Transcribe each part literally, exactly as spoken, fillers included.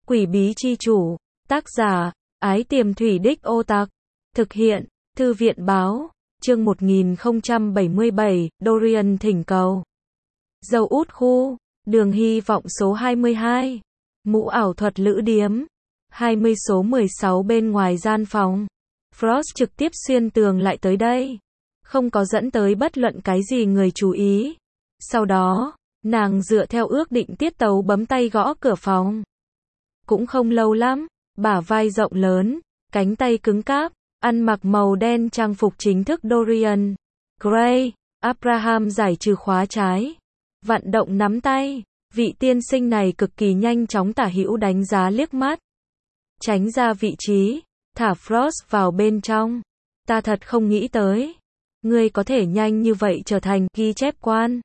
Quỷ bí chi chủ, tác giả, Ái Tiềm Thủy Đích Ô Tặc, thực hiện, Thư viện báo, chương một nghìn không trăm bảy mươi bảy, Dorian thỉnh cầu. Dầu út khu, đường hy vọng số hai mươi hai, mũ ảo thuật lữ điếm, hai mươi số mười sáu bên ngoài gian phòng. Frost trực tiếp xuyên tường lại tới đây, không có dẫn tới bất luận cái gì người chú ý. Sau đó, nàng dựa theo ước định tiết tấu bấm tay gõ cửa phòng. Cũng không lâu lắm, bả vai rộng lớn, cánh tay cứng cáp, ăn mặc màu đen trang phục chính thức Dorian Gray. Abraham giải trừ khóa trái, vận động nắm tay, vị tiên sinh này cực kỳ nhanh chóng tả hữu đánh giá liếc mắt, tránh ra vị trí, thả Frost vào bên trong. Ta thật không nghĩ tới, ngươi có thể nhanh như vậy trở thành ghi chép quan.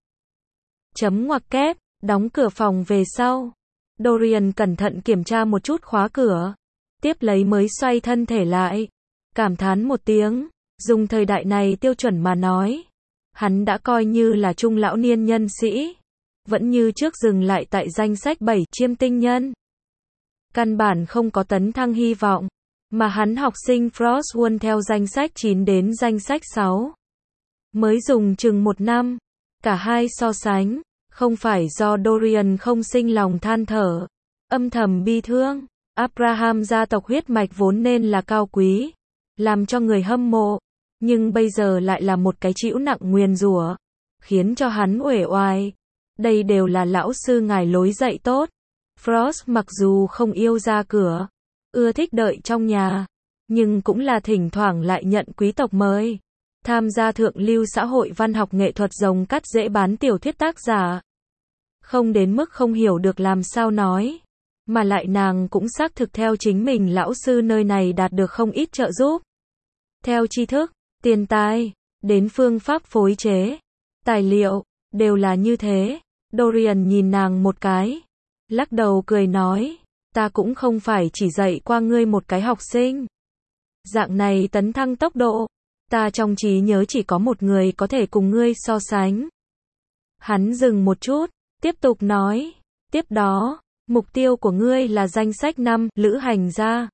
Chấm ngoặc kép, đóng cửa phòng về sau. Dorian cẩn thận kiểm tra một chút khóa cửa, tiếp lấy mới xoay thân thể lại, cảm thán một tiếng, dùng thời đại này tiêu chuẩn mà nói, hắn đã coi như là trung lão niên nhân sĩ, vẫn như trước dừng lại tại danh sách bảy chiêm tinh nhân. Căn bản không có tấn thăng hy vọng, mà hắn học sinh Frost luôn theo danh sách chín đến danh sách sáu. Mới dùng chừng một năm, cả hai so sánh, không phải do Dorian không sinh lòng than thở, âm thầm bi thương. Abraham gia tộc huyết mạch vốn nên là cao quý, làm cho người hâm mộ, nhưng bây giờ lại là một cái chịu nặng nguyền rủa, khiến cho hắn uể oải. Đây đều là lão sư ngài lối dạy tốt. Frost mặc dù không yêu ra cửa, ưa thích đợi trong nhà, nhưng cũng là thỉnh thoảng lại nhận quý tộc mời, tham gia thượng lưu xã hội văn học nghệ thuật rồng cắt dễ bán tiểu thuyết tác giả. Không đến mức không hiểu được làm sao nói, mà lại nàng cũng xác thực theo chính mình lão sư nơi này đạt được không ít trợ giúp. Theo tri thức, tiền tài, đến phương pháp phối chế, tài liệu, đều là như thế. Dorian nhìn nàng một cái, lắc đầu cười nói, ta cũng không phải chỉ dạy qua ngươi một cái học sinh. Dạng này tấn thăng tốc độ, ta trong trí nhớ chỉ có một người có thể cùng ngươi so sánh. Hắn dừng một chút, tiếp tục nói, tiếp đó, mục tiêu của ngươi là danh sách năm lữ hành gia.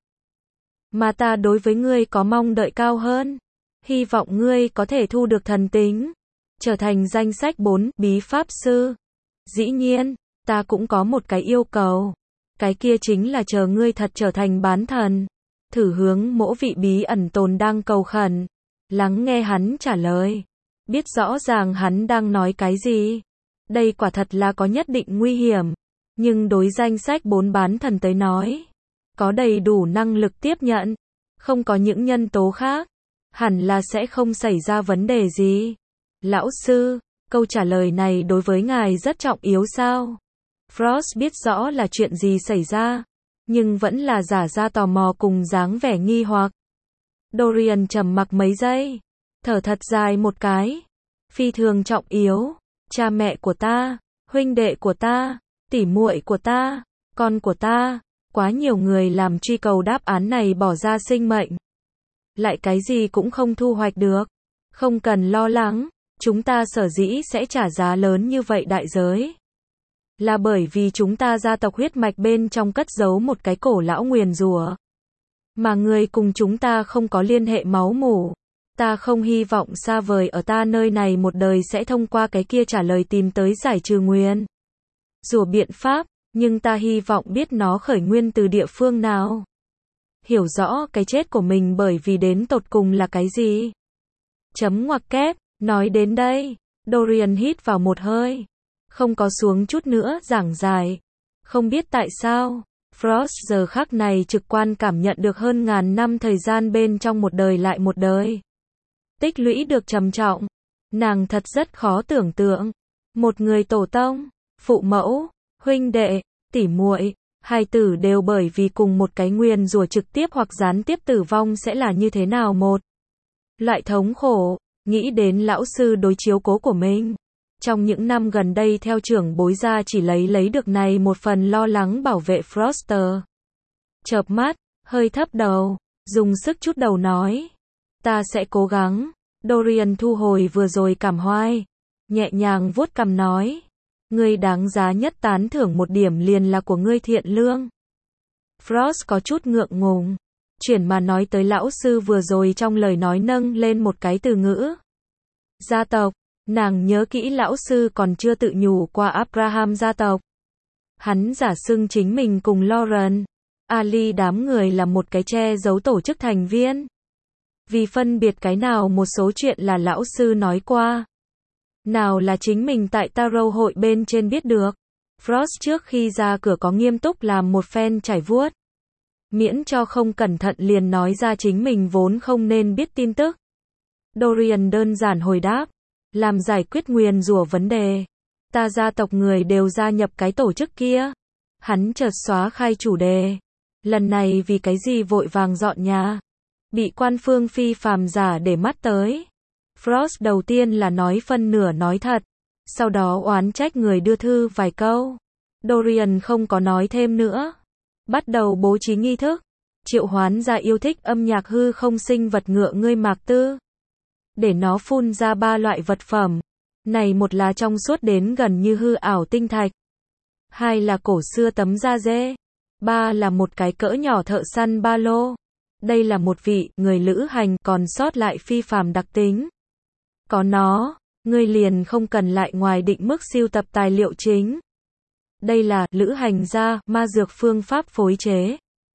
Mà ta đối với ngươi có mong đợi cao hơn, hy vọng ngươi có thể thu được thần tính, trở thành danh sách bốn bí pháp sư. Dĩ nhiên, ta cũng có một cái yêu cầu, cái kia chính là chờ ngươi thật trở thành bán thần, thử hướng mỗi vị bí ẩn tồn đang cầu khẩn, lắng nghe hắn trả lời, biết rõ ràng hắn đang nói cái gì. Đây quả thật là có nhất định nguy hiểm, nhưng đối danh sách bốn bán thần tới nói, có đầy đủ năng lực tiếp nhận, không có những nhân tố khác, hẳn là sẽ không xảy ra vấn đề gì. Lão sư, câu trả lời này đối với ngài rất trọng yếu sao? Frost biết rõ là chuyện gì xảy ra, nhưng vẫn là giả ra tò mò cùng dáng vẻ nghi hoặc. Dorian trầm mặc mấy giây, thở thật dài một cái. Phi thường trọng yếu, cha mẹ của ta, huynh đệ của ta, tỉ muội của ta, con của ta, quá nhiều người làm truy cầu đáp án này bỏ ra sinh mệnh, lại cái gì cũng không thu hoạch được. Không cần lo lắng, chúng ta sở dĩ sẽ trả giá lớn như vậy đại giới, là bởi vì chúng ta gia tộc huyết mạch bên trong cất giấu một cái cổ lão nguyền rủa, mà người cùng chúng ta không có liên hệ máu mủ. Ta không hy vọng xa vời ở ta nơi này một đời sẽ thông qua cái kia trả lời tìm tới giải trừ nguyền rủa biện pháp, nhưng ta hy vọng biết nó khởi nguyên từ địa phương nào, hiểu rõ cái chết của mình bởi vì đến tột cùng là cái gì. Chấm ngoặc kép, nói đến đây, Dorian hít vào một hơi, không có xuống chút nữa giảng dài. Không biết tại sao, Frost giờ khắc này trực quan cảm nhận được hơn ngàn năm thời gian bên trong một đời lại một đời tích lũy được trầm trọng. Nàng thật rất khó tưởng tượng, một người tổ tông, phụ mẫu, huynh đệ, tỉ muội, hai tử đều bởi vì cùng một cái nguyền rủa trực tiếp hoặc gián tiếp tử vong sẽ là như thế nào một loại thống khổ. Nghĩ đến lão sư đối chiếu cố của mình, trong những năm gần đây theo trưởng bối ra chỉ lấy lấy được này một phần lo lắng bảo vệ Froster. Chợp mắt, hơi thấp đầu, dùng sức chút đầu nói, ta sẽ cố gắng. Dorian thu hồi vừa rồi cảm hoài, nhẹ nhàng vuốt cằm nói, ngươi đáng giá nhất tán thưởng một điểm liền là của ngươi thiện lương. Frost có chút ngượng ngùng. Chuyển mà nói tới lão sư vừa rồi trong lời nói nâng lên một cái từ ngữ. Gia tộc, nàng nhớ kỹ lão sư còn chưa tự nhủ qua Abraham gia tộc. Hắn giả xưng chính mình cùng Lauren, Ali đám người là một cái che giấu tổ chức thành viên. Vì phân biệt cái nào một số chuyện là lão sư nói qua. Nào là chính mình tại Tarot hội bên trên biết được. Frost trước khi ra cửa có nghiêm túc làm một phen trải vuốt. Miễn cho không cẩn thận liền nói ra chính mình vốn không nên biết tin tức. Dorian đơn giản hồi đáp. Làm giải quyết nguyền rủa vấn đề. Ta gia tộc người đều gia nhập cái tổ chức kia. Hắn chợt xóa khai chủ đề. Lần này vì cái gì vội vàng dọn nhà. Bị quan phương phi phàm giả để mắt tới. Frost đầu tiên là nói phân nửa nói thật. Sau đó oán trách người đưa thư vài câu. Dorian không có nói thêm nữa. Bắt đầu bố trí nghi thức. Triệu hoán ra yêu thích âm nhạc hư không sinh vật ngựa ngươi mạc tư. Để nó phun ra ba loại vật phẩm. Này một là trong suốt đến gần như hư ảo tinh thạch. Hai là cổ xưa tấm da dê. Ba là một cái cỡ nhỏ thợ săn ba lô. Đây là một vị người lữ hành còn sót lại phi phàm đặc tính. Có nó, ngươi liền không cần lại ngoài định mức sưu tập tài liệu chính. Đây là lữ hành gia ma dược phương pháp phối chế.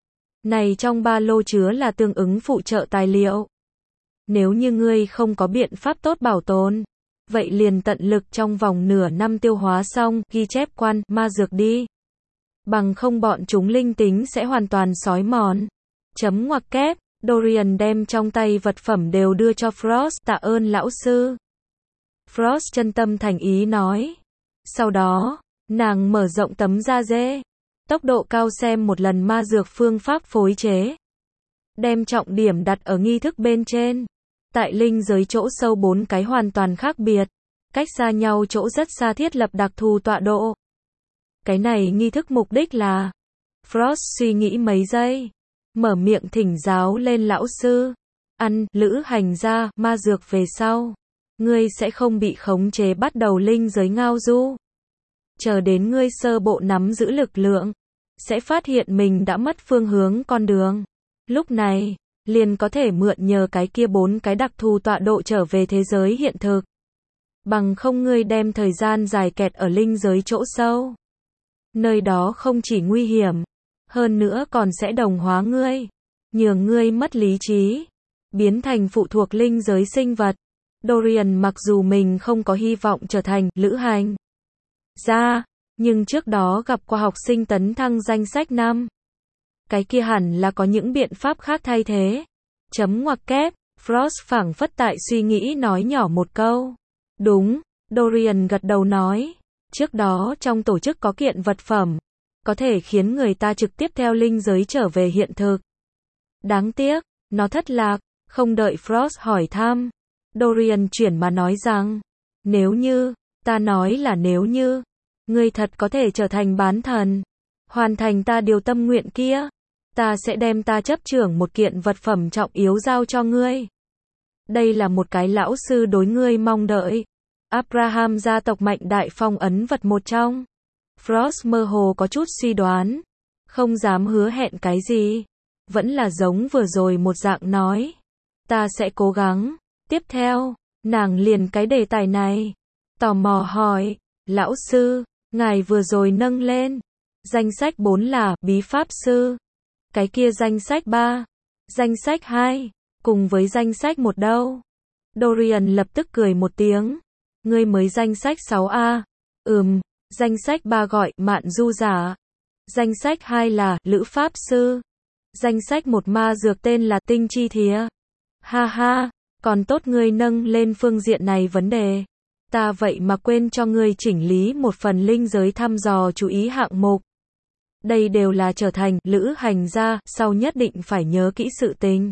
Này trong ba lô chứa là tương ứng phụ trợ tài liệu. Nếu như ngươi không có biện pháp tốt bảo tồn, vậy liền tận lực trong vòng nửa năm tiêu hóa xong, ghi chép quan ma dược đi. Bằng không bọn chúng linh tính sẽ hoàn toàn xói mòn. Chấm ngoặc kép, Dorian đem trong tay vật phẩm đều đưa cho Frost, tạ ơn lão sư. Frost chân tâm thành ý nói. Sau đó, nàng mở rộng tấm da dê. Tốc độ cao xem một lần ma dược phương pháp phối chế. Đem trọng điểm đặt ở nghi thức bên trên. Tại linh giới chỗ sâu bốn cái hoàn toàn khác biệt. Cách xa nhau chỗ rất xa thiết lập đặc thù tọa độ. Cái này nghi thức mục đích là. Frost suy nghĩ mấy giây. Mở miệng thỉnh giáo lên lão sư. Ăn, lữ hành gia, ma dược về sau. Ngươi sẽ không bị khống chế bắt đầu linh giới ngao du. Chờ đến ngươi sơ bộ nắm giữ lực lượng. Sẽ phát hiện mình đã mất phương hướng con đường. Lúc này, liền có thể mượn nhờ cái kia bốn cái đặc thù tọa độ trở về thế giới hiện thực. Bằng không ngươi đem thời gian dài kẹt ở linh giới chỗ sâu. Nơi đó không chỉ nguy hiểm, hơn nữa còn sẽ đồng hóa ngươi, nhường ngươi mất lý trí, biến thành phụ thuộc linh giới sinh vật. Dorian mặc dù mình không có hy vọng trở thành lữ hành gia, nhưng trước đó gặp qua học sinh tấn thăng danh sách năm. Cái kia hẳn là có những biện pháp khác thay thế. Chấm ngoặc kép, Frost phảng phất tại suy nghĩ nói nhỏ một câu. Đúng, Dorian gật đầu nói. Trước đó trong tổ chức có kiện vật phẩm, có thể khiến người ta trực tiếp theo linh giới trở về hiện thực. Đáng tiếc, nó thất lạc, không đợi Frost hỏi thăm. Dorian chuyển mà nói rằng, nếu như, ta nói là nếu như, ngươi thật có thể trở thành bán thần, hoàn thành ta điều tâm nguyện kia, ta sẽ đem ta chấp trưởng một kiện vật phẩm trọng yếu giao cho ngươi. Đây là một cái lão sư đối ngươi mong đợi. Abraham gia tộc mạnh đại phong ấn vật một trong. Frost mơ hồ có chút suy đoán. Không dám hứa hẹn cái gì. Vẫn là giống vừa rồi một dạng nói. Ta sẽ cố gắng. Tiếp theo, nàng liền cái đề tài này. Tò mò hỏi. Lão sư, ngài vừa rồi nâng lên. Danh sách bốn là bí pháp sư. Cái kia danh sách ba. Danh sách hai. Cùng với danh sách một đâu. Dorian lập tức cười một tiếng. Ngươi mới danh sách sáu A. Ừm, danh sách ba gọi mạn du giả. Danh sách hai là lữ pháp sư. Danh sách một ma dược tên là tinh chi thía. Ha ha, còn tốt ngươi nâng lên phương diện này vấn đề. Ta vậy mà quên cho ngươi chỉnh lý một phần linh giới thăm dò chú ý hạng mục. Đây đều là trở thành lữ hành gia, sau nhất định phải nhớ kỹ sự tình.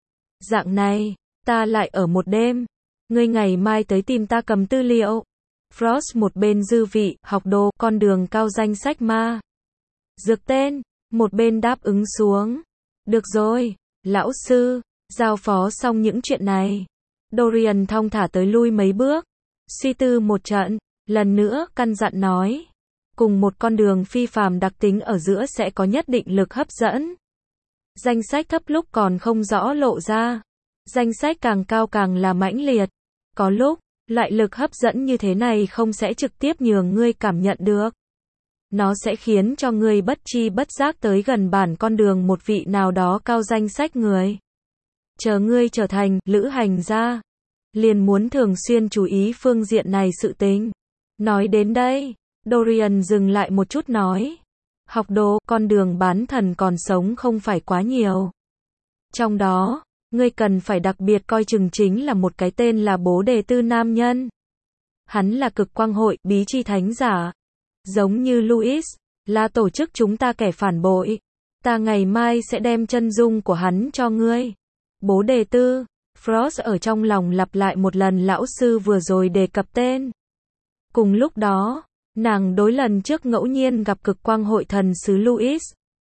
Dạng này, ta lại ở một đêm. Ngươi ngày mai tới tìm ta cầm tư liệu. Frost một bên dư vị, học đồ, con đường cao danh sách ma dược tên, một bên đáp ứng xuống. Được rồi, lão sư, giao phó xong những chuyện này. Dorian thong thả tới lui mấy bước, suy tư một trận, lần nữa căn dặn nói. Cùng một con đường phi phàm đặc tính ở giữa sẽ có nhất định lực hấp dẫn. Danh sách thấp lúc còn không rõ lộ ra. Danh sách càng cao càng là mãnh liệt. Có lúc, loại lực hấp dẫn như thế này không sẽ trực tiếp nhường ngươi cảm nhận được. Nó sẽ khiến cho ngươi bất chi bất giác tới gần bản con đường một vị nào đó cao danh sách người. Chờ ngươi trở thành lữ hành gia, liền muốn thường xuyên chú ý phương diện này sự tình. Nói đến đây, Dorian dừng lại một chút nói. Học đồ, con đường bán thần còn sống không phải quá nhiều. Trong đó, ngươi cần phải đặc biệt coi chừng chính là một cái tên là Bố Đề Tư nam nhân. Hắn là cực quang hội, bí chi thánh giả. Giống như Louis, là tổ chức chúng ta kẻ phản bội. Ta ngày mai sẽ đem chân dung của hắn cho ngươi. Bố Đề Tư, Frost ở trong lòng lặp lại một lần lão sư vừa rồi đề cập tên. Cùng lúc đó, nàng đối lần trước ngẫu nhiên gặp cực quang hội thần sứ Louis.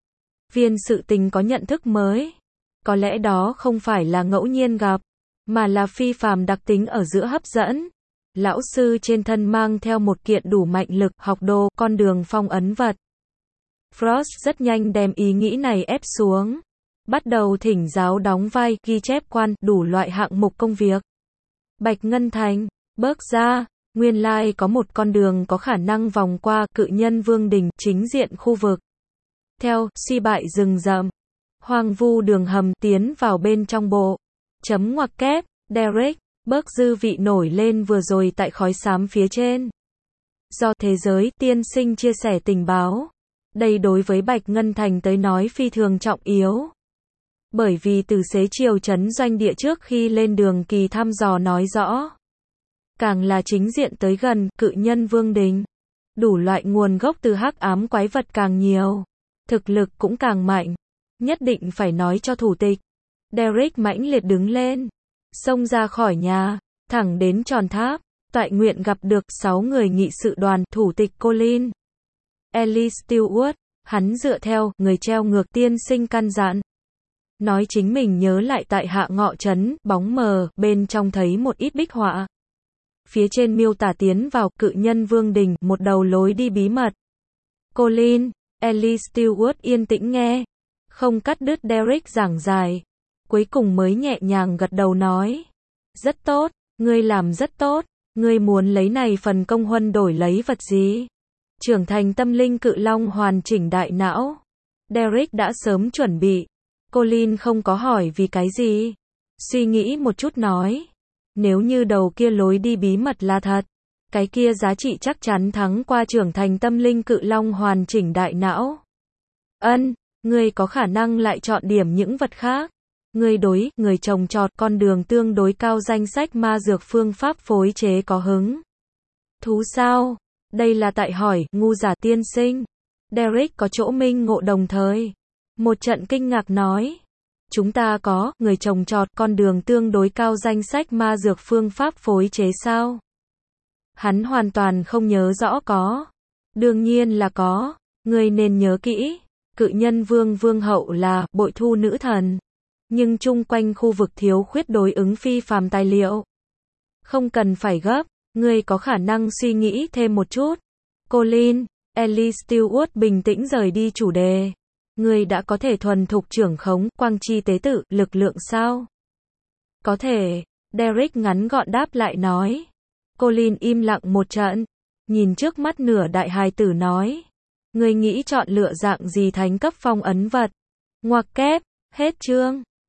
Viên sự tình có nhận thức mới. Có lẽ đó không phải là ngẫu nhiên gặp, mà là phi phàm đặc tính ở giữa hấp dẫn. Lão sư trên thân mang theo một kiện đủ mạnh lực học đồ, con đường phong ấn vật. Frost rất nhanh đem ý nghĩ này ép xuống. Bắt đầu thỉnh giáo đóng vai, ghi chép quan, đủ loại hạng mục công việc. Bạch Ngân Thành, bước ra, nguyên lai có một con đường có khả năng vòng qua cự nhân vương đình, chính diện khu vực. Theo, suy bại rừng rậm, hoang vu đường hầm tiến vào bên trong bộ. Chấm ngoặc kép, Derek, bớt dư vị nổi lên vừa rồi tại khói xám phía trên. Do thế giới tiên sinh chia sẻ tình báo. Đây đối với Bạch Ngân Thành tới nói phi thường trọng yếu. Bởi vì từ xế chiều trấn doanh địa trước khi lên đường kỳ thăm dò nói rõ. Càng là chính diện tới gần, cự nhân vương đình. Đủ loại nguồn gốc từ hắc ám quái vật càng nhiều. Thực lực cũng càng mạnh. Nhất định phải nói cho thủ tịch. Derek mãnh liệt đứng lên. Xông ra khỏi nhà. Thẳng đến tròn tháp. Toại nguyện gặp được sáu người nghị sự đoàn, thủ tịch Colin. Ellie Stewart. Hắn dựa theo, người treo ngược tiên sinh căn dặn. Nói chính mình nhớ lại tại hạ ngọ trấn, bóng mờ, bên trong thấy một ít bích họa. Phía trên miêu tả tiến vào cự nhân vương đình, một đầu lối đi bí mật. Colin, Ellie Stewart yên tĩnh nghe. Không cắt đứt Derek giảng dài. Cuối cùng mới nhẹ nhàng gật đầu nói. Rất tốt, ngươi làm rất tốt. Ngươi muốn lấy này phần công huân đổi lấy vật gì? Trưởng thành tâm linh cự long hoàn chỉnh đại não. Derek đã sớm chuẩn bị. Colin không có hỏi vì cái gì. Suy nghĩ một chút nói. Nếu như đầu kia lối đi bí mật là thật, cái kia giá trị chắc chắn thắng qua trưởng thành tâm linh cự long hoàn chỉnh đại não. Ân, ngươi có khả năng lại chọn điểm những vật khác. Ngươi đối, người trồng trọt con đường tương đối cao danh sách ma dược phương pháp phối chế có hứng. Thú sao? Đây là tại hỏi, ngu giả tiên sinh. Derek có chỗ minh ngộ đồng thời. Một trận kinh ngạc nói. Chúng ta có, người trồng trọt con đường tương đối cao danh sách ma dược phương pháp phối chế sao? Hắn hoàn toàn không nhớ rõ có. Đương nhiên là có. Ngươi nên nhớ kỹ. Cự nhân vương vương hậu là bội thu nữ thần. Nhưng chung quanh khu vực thiếu khuyết đối ứng phi phàm tài liệu. Không cần phải gấp. Ngươi có khả năng suy nghĩ thêm một chút. Colin, Ellie Stewart bình tĩnh rời đi chủ đề. Ngươi đã có thể thuần thục trưởng khống, quang chi tế tự, lực lượng sao? Có thể. Derek ngắn gọn đáp lại nói. Colin im lặng một trận. Nhìn trước mắt nửa đại hài tử nói. Ngươi nghĩ chọn lựa dạng gì thánh cấp phong ấn vật? Ngoặc kép, hết chương.